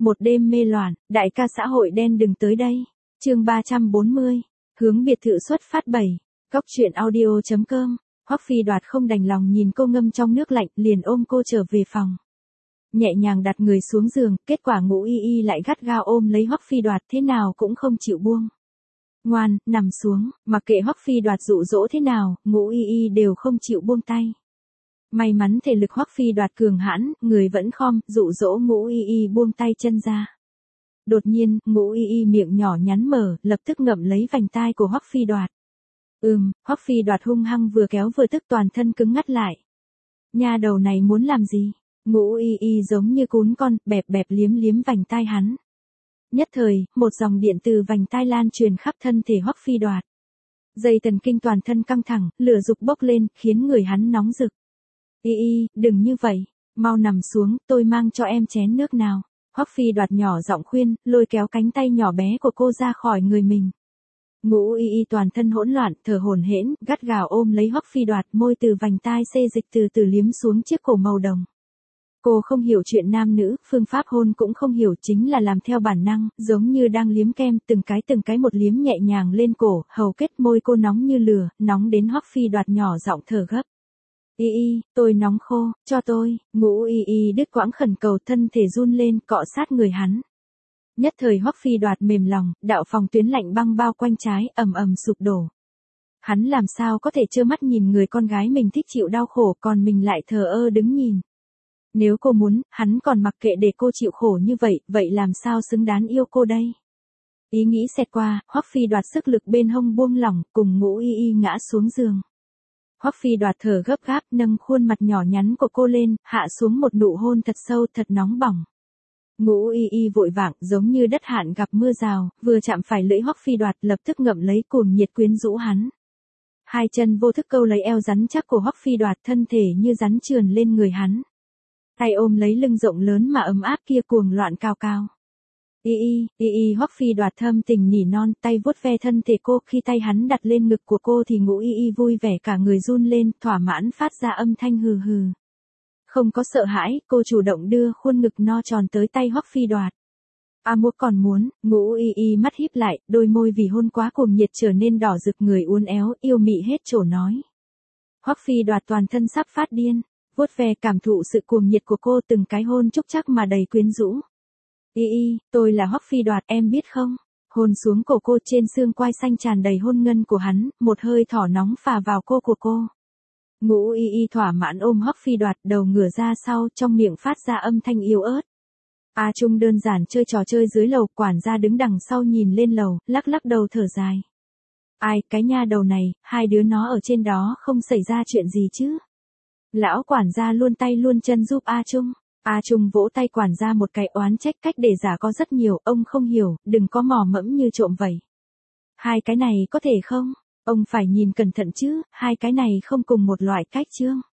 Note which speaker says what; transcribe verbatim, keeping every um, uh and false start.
Speaker 1: Một đêm mê loạn, đại ca xã hội đen đừng tới đây. Chương ba trăm bốn mươi. Hướng biệt thự xuất phát bảy. Góc truyện audio chấm com. Hoắc Phi Đoạt không đành lòng nhìn cô ngâm trong nước lạnh, liền ôm cô trở về phòng. Nhẹ nhàng đặt người xuống giường, kết quả Ngũ Y Y lại gắt gao ôm lấy Hoắc Phi Đoạt, thế nào cũng không chịu buông. Ngoan, nằm xuống, mặc kệ Hoắc Phi Đoạt dụ dỗ thế nào, Ngũ Y Y đều không chịu buông tay. May mắn thể lực Hoắc Phi Đoạt cường hãn, người vẫn khom, dụ dỗ Ngũ Y Y buông tay chân ra. Đột nhiên, Ngũ Y Y miệng nhỏ nhắn mở, lập tức ngậm lấy vành tai của Hoắc Phi Đoạt. Ừm, Hoắc Phi Đoạt hung hăng vừa kéo vừa tức toàn thân cứng ngắt lại. Nha đầu này muốn làm gì? Ngũ Y Y giống như cún con, bẹp bẹp liếm liếm vành tai hắn. Nhất thời, một dòng điện từ vành tai lan truyền khắp thân thể Hoắc Phi Đoạt. Dây thần kinh toàn thân căng thẳng, lửa dục bốc lên, khiến người hắn nóng rực. Y Y, đừng như vậy, mau nằm xuống, tôi mang cho em chén nước nào. Hoắc Phi Đoạt nhỏ giọng khuyên, lôi kéo cánh tay nhỏ bé của cô ra khỏi người mình. Ngũ Y Y toàn thân hỗn loạn, thở hổn hển, gắt gào ôm lấy Hoắc Phi Đoạt, môi từ vành tai xê dịch từ từ liếm xuống chiếc cổ màu đồng. Cô không hiểu chuyện nam nữ, phương pháp hôn cũng không hiểu, chính là làm theo bản năng, giống như đang liếm kem, từng cái từng cái một liếm nhẹ nhàng lên cổ, hầu kết môi cô nóng như lửa, nóng đến Hoắc Phi Đoạt nhỏ giọng thở gấp. Y Y, tôi nóng khô, cho tôi. Ngũ Y Y đứt quãng khẩn cầu, thân thể run lên, cọ sát người hắn. Nhất thời Hoắc Phi Đoạt mềm lòng, đạo phòng tuyến lạnh băng bao quanh trái, ầm ầm sụp đổ. Hắn làm sao có thể trơ mắt nhìn người con gái mình thích chịu đau khổ, còn mình lại thờ ơ đứng nhìn. Nếu cô muốn, hắn còn mặc kệ để cô chịu khổ như vậy, vậy làm sao xứng đáng yêu cô đây? Ý nghĩ xẹt qua, Hoắc Phi Đoạt sức lực bên hông buông lỏng, cùng Ngũ Y Y ngã xuống giường. Hoắc Phi Đoạt thở gấp gáp, nâng khuôn mặt nhỏ nhắn của cô lên, hạ xuống một nụ hôn thật sâu, thật nóng bỏng. Ngũ Y Y vội vàng, giống như đất hạn gặp mưa rào, vừa chạm phải lưỡi Hoắc Phi Đoạt, lập tức ngậm lấy cuồng nhiệt quyến rũ hắn. Hai chân vô thức câu lấy eo rắn chắc của Hoắc Phi Đoạt, thân thể như rắn trườn lên người hắn. Tay ôm lấy lưng rộng lớn mà ấm áp kia cuồng loạn cao cao. Y Y, Y Y, Hoắc Phi Đoạt thâm tình nỉ non, tay vuốt ve thân thể cô, khi tay hắn đặt lên ngực của cô thì Ngũ Y Y vui vẻ cả người run lên, thỏa mãn phát ra âm thanh hừ hừ. Không có sợ hãi, cô chủ động đưa khuôn ngực no tròn tới tay Hoắc Phi Đoạt. A muốn còn muốn, Ngũ Y Y mắt híp lại, đôi môi vì hôn quá cuồng nhiệt trở nên đỏ rực, người uốn éo, yêu mị hết chỗ nói. Hoắc Phi Đoạt toàn thân sắp phát điên, vuốt ve cảm thụ sự cuồng nhiệt của cô, từng cái hôn chúc chắc mà đầy quyến rũ. Y Y, tôi là Hoắc Phi Đoạt, em biết không? Hôn xuống cổ cô, trên xương quai xanh tràn đầy hôn ngân của hắn, một hơi thở nóng phả vào cô của cô. Ngũ Y Y thỏa mãn ôm Hoắc Phi Đoạt, đầu ngửa ra sau, trong miệng phát ra âm thanh yếu ớt. A Trung đơn giản chơi trò chơi dưới lầu, quản gia đứng đằng sau nhìn lên lầu, lắc lắc đầu thở dài. Ai, cái nha đầu này, hai đứa nó ở trên đó không xảy ra chuyện gì chứ? Lão quản gia luôn tay luôn chân giúp A Trung. A Trung vỗ tay quản gia một cái, oán trách, cách để giả có rất nhiều, ông không hiểu, đừng có mò mẫm như trộm vậy. Hai cái này có thể không? Ông phải nhìn cẩn thận chứ, hai cái này không cùng một loại cách chương.